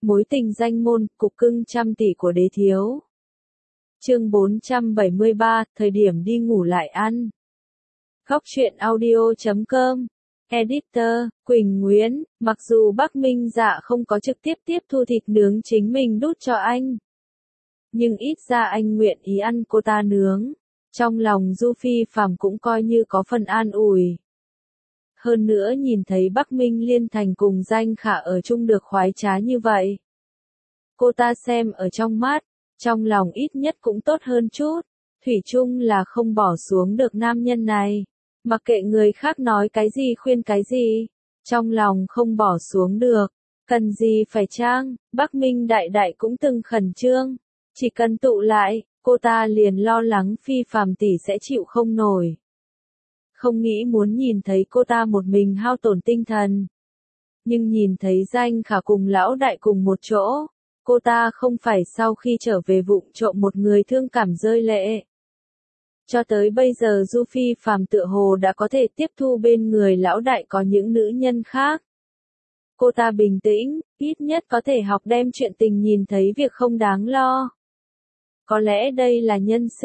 Mối tình danh môn, cục cưng trăm tỷ của đế thiếu. Chương 473, thời điểm đi ngủ lại ăn. Góc truyện audio.com. Editor, Quỳnh Nguyễn. Mặc dù Bắc Minh Dạ không có trực tiếp tiếp thu thịt nướng chính mình đút cho anh, nhưng ít ra anh nguyện ý ăn cô ta nướng. Trong lòng Du Phi Phàm cũng coi như có phần an ủi. Hơn nữa nhìn thấy Bắc Minh Liên Thành cùng Danh Khả ở chung được khoái trá như vậy, cô ta xem ở trong mắt, trong lòng ít nhất cũng tốt hơn chút. Thủy chung là không bỏ xuống được nam nhân này. Mặc kệ người khác nói cái gì khuyên cái gì, trong lòng không bỏ xuống được. Cần gì phải trang, Bắc Minh đại đại cũng từng khẩn trương. Chỉ cần tụ lại, cô ta liền lo lắng Phi Phàm tỷ sẽ chịu không nổi. Không nghĩ muốn nhìn thấy cô ta một mình hao tổn tinh thần. Nhưng nhìn thấy Danh Khả cùng lão đại cùng một chỗ, cô ta không phải sau khi trở về vụng trộm một người thương cảm rơi lệ. Cho tới bây giờ Du Phi Phàm tựa hồ đã có thể tiếp thu bên người lão đại có những nữ nhân khác. Cô ta bình tĩnh, ít nhất có thể học đem chuyện tình nhìn thấy việc không đáng lo. Có lẽ đây là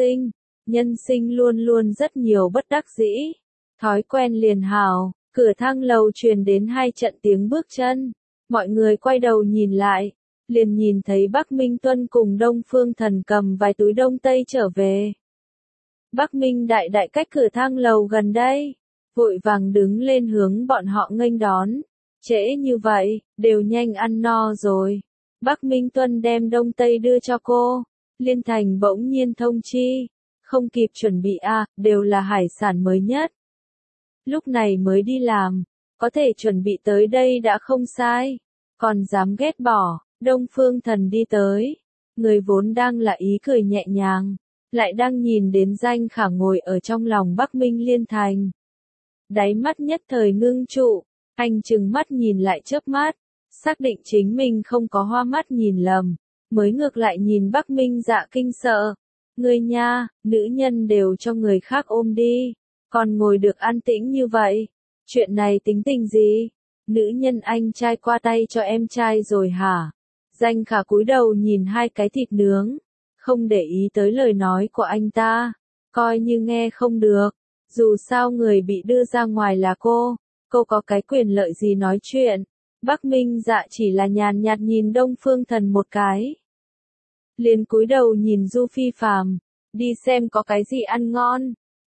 nhân sinh luôn luôn rất nhiều bất đắc dĩ. Thói quen liền hào, cửa thang lầu truyền đến hai trận tiếng bước chân. Mọi người quay đầu nhìn lại, liền nhìn thấy Bắc Minh Tuân cùng Đông Phương Thần cầm vài túi đông tây trở về. Bắc Minh đại đại cách cửa thang lầu gần đây, vội vàng đứng lên hướng bọn họ nghênh đón. Trễ như vậy, đều nhanh ăn no rồi. Bắc Minh Tuân đem đông tây đưa cho cô. Liên Thành bỗng nhiên thông chi, không kịp chuẩn bị đều là hải sản mới nhất. Lúc này mới đi làm, có thể chuẩn bị tới đây đã không sai, còn dám ghét bỏ. Đông Phương Thần đi tới, người vốn đang là ý cười nhẹ nhàng, lại đang nhìn đến Danh Khả ngồi ở trong lòng Bắc Minh Liên Thành. Đáy mắt nhất thời ngưng trụ, anh trừng mắt nhìn lại chớp mắt, xác định chính mình không có hoa mắt nhìn lầm, mới ngược lại nhìn Bắc Minh Dạ kinh sợ. Người nha, nữ nhân đều cho người khác ôm đi, còn ngồi được an tĩnh như vậy, chuyện này tính tình gì? Nữ nhân anh trai qua tay cho em trai rồi hả? Danh Khả cúi đầu nhìn hai cái thịt nướng, không để ý tới lời nói của anh ta, coi như nghe không được. Dù sao người bị đưa ra ngoài là cô có cái quyền lợi gì nói chuyện. Bắc Minh Dạ chỉ là nhàn nhạt nhìn Đông Phương Thần một cái, liền cúi đầu nhìn Du Phi Phàm, đi xem có cái gì ăn ngon.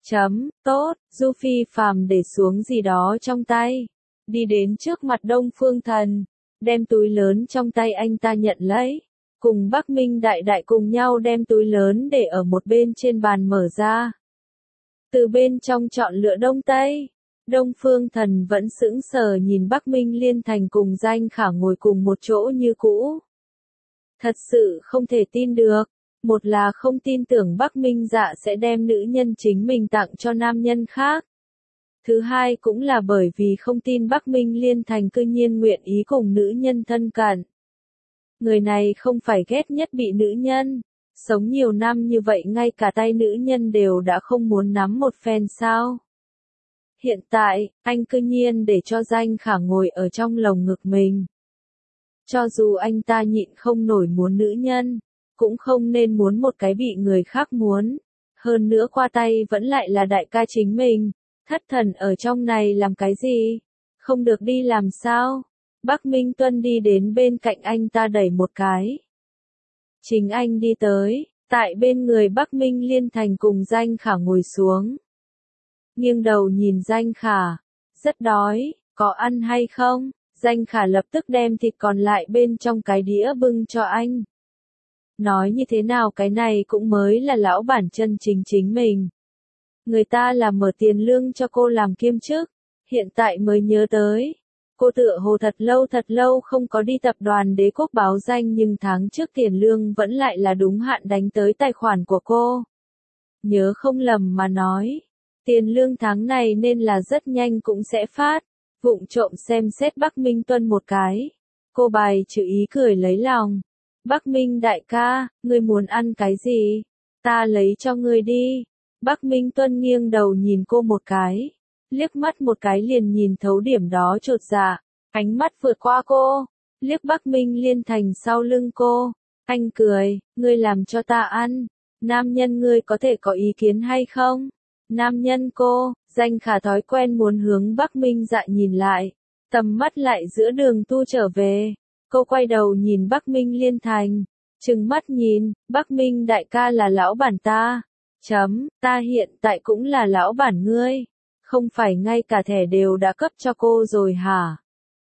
Tốt. Du Phi Phàm để xuống gì đó trong tay, đi đến trước mặt Đông Phương Thần, đem túi lớn trong tay anh ta nhận lấy, cùng Bắc Minh đại đại cùng nhau đem túi lớn để ở một bên trên bàn mở ra. Từ bên trong chọn lựa đông tây. Đông Phương Thần vẫn sững sờ nhìn Bắc Minh Liên Thành cùng Danh Khả ngồi cùng một chỗ như cũ. Thật sự không thể tin được. Một là không tin tưởng Bắc Minh Dạ sẽ đem nữ nhân chính mình tặng cho nam nhân khác. Thứ hai cũng là bởi vì không tin Bắc Minh Liên Thành cư nhiên nguyện ý cùng nữ nhân thân cận. Người này không phải ghét nhất bị nữ nhân. Sống nhiều năm như vậy ngay cả tay nữ nhân đều đã không muốn nắm một phen sao? Hiện tại, anh cư nhiên để cho Danh Khả ngồi ở trong lồng ngực mình. Cho dù anh ta nhịn không nổi muốn nữ nhân, cũng không nên muốn một cái bị người khác muốn. Hơn nữa qua tay vẫn lại là đại ca chính mình. Thất thần ở trong này làm cái gì? Không được đi làm sao? Bắc Minh Tuân đi đến bên cạnh anh ta đẩy một cái. Chính anh đi tới, tại bên người Bắc Minh Liên Thành cùng Danh Khả ngồi xuống. Nghiêng đầu nhìn Danh Khả, rất đói, có ăn hay không? Danh Khả lập tức đem thịt còn lại bên trong cái đĩa bưng cho anh. Nói như thế nào cái này cũng mới là lão bản chân chính mình. Người ta là mở tiền lương cho cô làm kiêm chức, hiện tại mới nhớ tới. Cô tựa hồ thật lâu không có đi tập đoàn Đế Quốc báo danh nhưng tháng trước tiền lương vẫn lại là đúng hạn đánh tới tài khoản của cô. Nhớ không lầm mà nói, tiền lương tháng này nên là rất nhanh cũng sẽ phát. Vụng trộm xem xét Bắc Minh Tuân một cái. Cô bài trừ ý cười lấy lòng. Bắc Minh đại ca, ngươi muốn ăn cái gì? Ta lấy cho ngươi đi. Bắc Minh Tuân nghiêng đầu nhìn cô một cái. Liếc mắt một cái liền nhìn thấu điểm đó chột dạ. Ánh mắt vượt qua cô. liếc Bắc Minh Liên Thành sau lưng cô. Anh cười, ngươi làm cho ta ăn. Nam nhân ngươi có thể có ý kiến hay không? Nam nhân cô, Danh Khả thói quen muốn hướng Bắc Minh Dạ nhìn lại. Tầm mắt lại giữa đường tu trở về. Cô quay đầu nhìn Bắc Minh Liên Thành. Trừng mắt nhìn, Bắc Minh đại ca là lão bản ta. Ta hiện tại cũng là lão bản ngươi. Không phải ngay cả thẻ đều đã cấp cho cô rồi hả?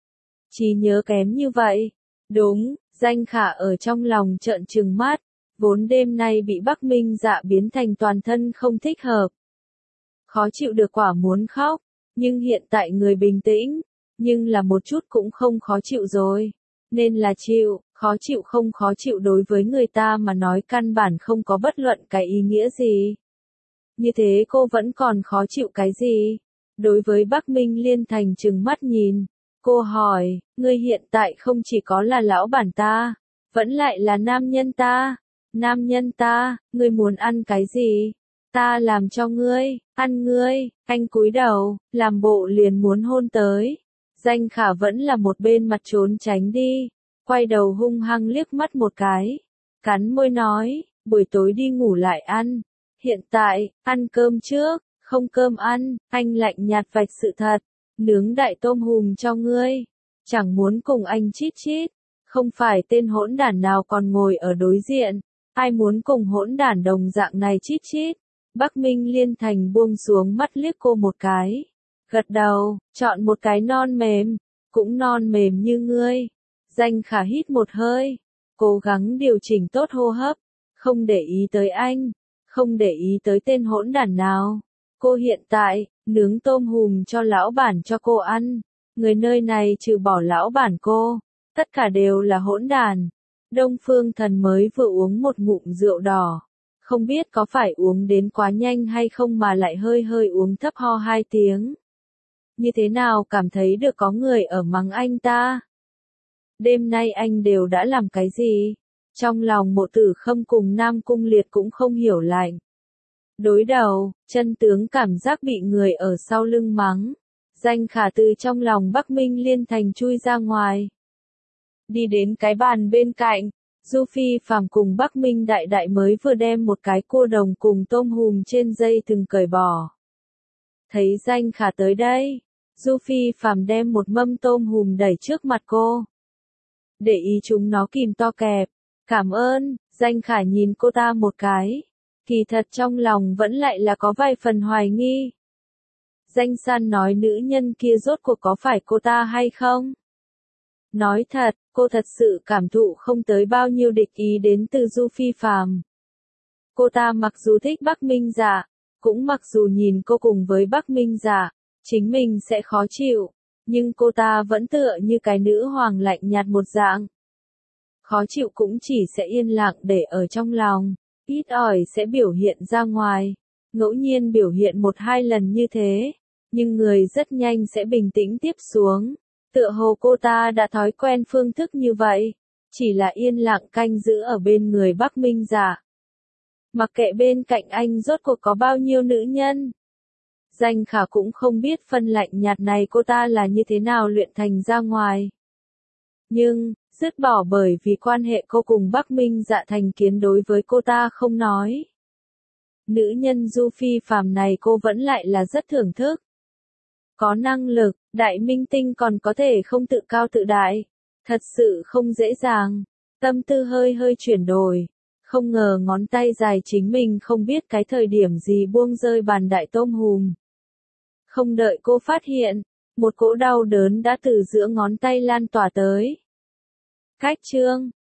Trí nhớ kém như vậy. Đúng, Danh Khả ở trong lòng trợn trừng mắt. Vốn đêm nay bị Bắc Minh Dạ biến thành toàn thân không thích hợp. Khó chịu được quả muốn khóc. Nhưng hiện tại người bình tĩnh. Nhưng là một chút cũng không khó chịu rồi. Nên là chịu, khó chịu không khó chịu đối với người ta mà nói căn bản không có bất luận cái ý nghĩa gì. Như thế cô vẫn còn khó chịu cái gì? Đối với Bắc Minh Liên Thành trừng mắt nhìn. Cô hỏi, ngươi hiện tại không chỉ có là lão bản ta, vẫn lại là nam nhân ta. Nam nhân ta, ngươi muốn ăn cái gì? Ta làm cho ngươi, ăn ngươi. Anh cúi đầu, làm bộ liền muốn hôn tới. Danh Khả vẫn là một bên mặt trốn tránh đi. Quay đầu hung hăng liếc mắt một cái. Cắn môi nói, buổi tối đi ngủ lại ăn. Hiện tại, ăn cơm trước, không cơm ăn. Anh lạnh nhạt vạch sự thật. Nướng đại tôm hùm cho ngươi. Chẳng muốn cùng anh chít chít. Không phải tên hỗn đản nào còn ngồi ở đối diện. Ai muốn cùng hỗn đản đồng dạng này chít chít. Bắc Minh Liên Thành buông xuống mắt liếc cô một cái. Gật đầu, chọn một cái non mềm. Cũng non mềm như ngươi. Danh Khả hít một hơi. Cố gắng điều chỉnh tốt hô hấp. Không để ý tới anh. Không để ý tới tên hỗn đản nào. Cô hiện tại, nướng tôm hùm cho lão bản cho cô ăn. Người nơi này trừ bỏ lão bản cô. Tất cả đều là hỗn đản. Đông Phương Thần mới vừa uống một ngụm rượu đỏ. Không biết có phải uống đến quá nhanh hay không mà lại hơi hơi uống thấp ho 2 tiếng. Như thế nào cảm thấy được có người ở mắng anh ta? Đêm nay anh đều đã làm cái gì? Trong lòng Mộ Tử Khâm cùng Nam Cung Liệt cũng không hiểu lạnh. Đối đầu, chân tướng cảm giác bị người ở sau lưng mắng. Danh Khả từ trong lòng Bắc Minh Liên Thành chui ra ngoài. Đi đến cái bàn bên cạnh, Du Phi Phàm cùng Bắc Minh Đại Đại mới vừa đem một cái cua đồng cùng tôm hùm trên dây thừng cởi bỏ. Thấy Danh Khả tới đây, Du Phi Phàm đem một mâm tôm hùm đẩy trước mặt cô. Để ý chúng nó kìm to kẹp. Cảm ơn, Danh Khả nhìn cô ta một cái. Kỳ thật trong lòng vẫn lại là có vài phần hoài nghi. Danh San nói nữ nhân kia rốt cuộc có phải cô ta hay không? Nói thật, cô thật sự cảm thụ không tới bao nhiêu địch ý đến từ Du Phi Phàm. Cô ta mặc dù thích Bắc Minh Dạ, cũng mặc dù nhìn cô cùng với Bắc Minh Dạ, chính mình sẽ khó chịu, nhưng cô ta vẫn tựa như cái nữ hoàng lạnh nhạt một dạng. Khó chịu cũng chỉ sẽ yên lặng để ở trong lòng, ít ỏi sẽ biểu hiện ra ngoài, ngẫu nhiên biểu hiện 1-2 lần như thế, nhưng người rất nhanh sẽ bình tĩnh tiếp xuống. Tựa hồ cô ta đã thói quen phương thức như vậy, chỉ là yên lặng canh giữ ở bên người Bắc Minh Dạ. Mặc kệ bên cạnh anh rốt cuộc có bao nhiêu nữ nhân. Danh Khả cũng không biết phân lạnh nhạt này cô ta là như thế nào luyện thành ra ngoài. Nhưng, dứt bỏ bởi vì quan hệ cô cùng Bắc Minh Dạ thành kiến đối với cô ta không nói. Nữ nhân Du Phi Phàm này cô vẫn lại là rất thưởng thức. Có năng lực, đại minh tinh còn có thể không tự cao tự đại. Thật sự không dễ dàng. Tâm tư hơi hơi chuyển đổi. Không ngờ ngón tay dài chính mình không biết cái thời điểm gì buông rơi bàn đại tôm hùm. Không đợi cô phát hiện, một cỗ đau đớn đã từ giữa ngón tay lan tỏa tới. Cách chương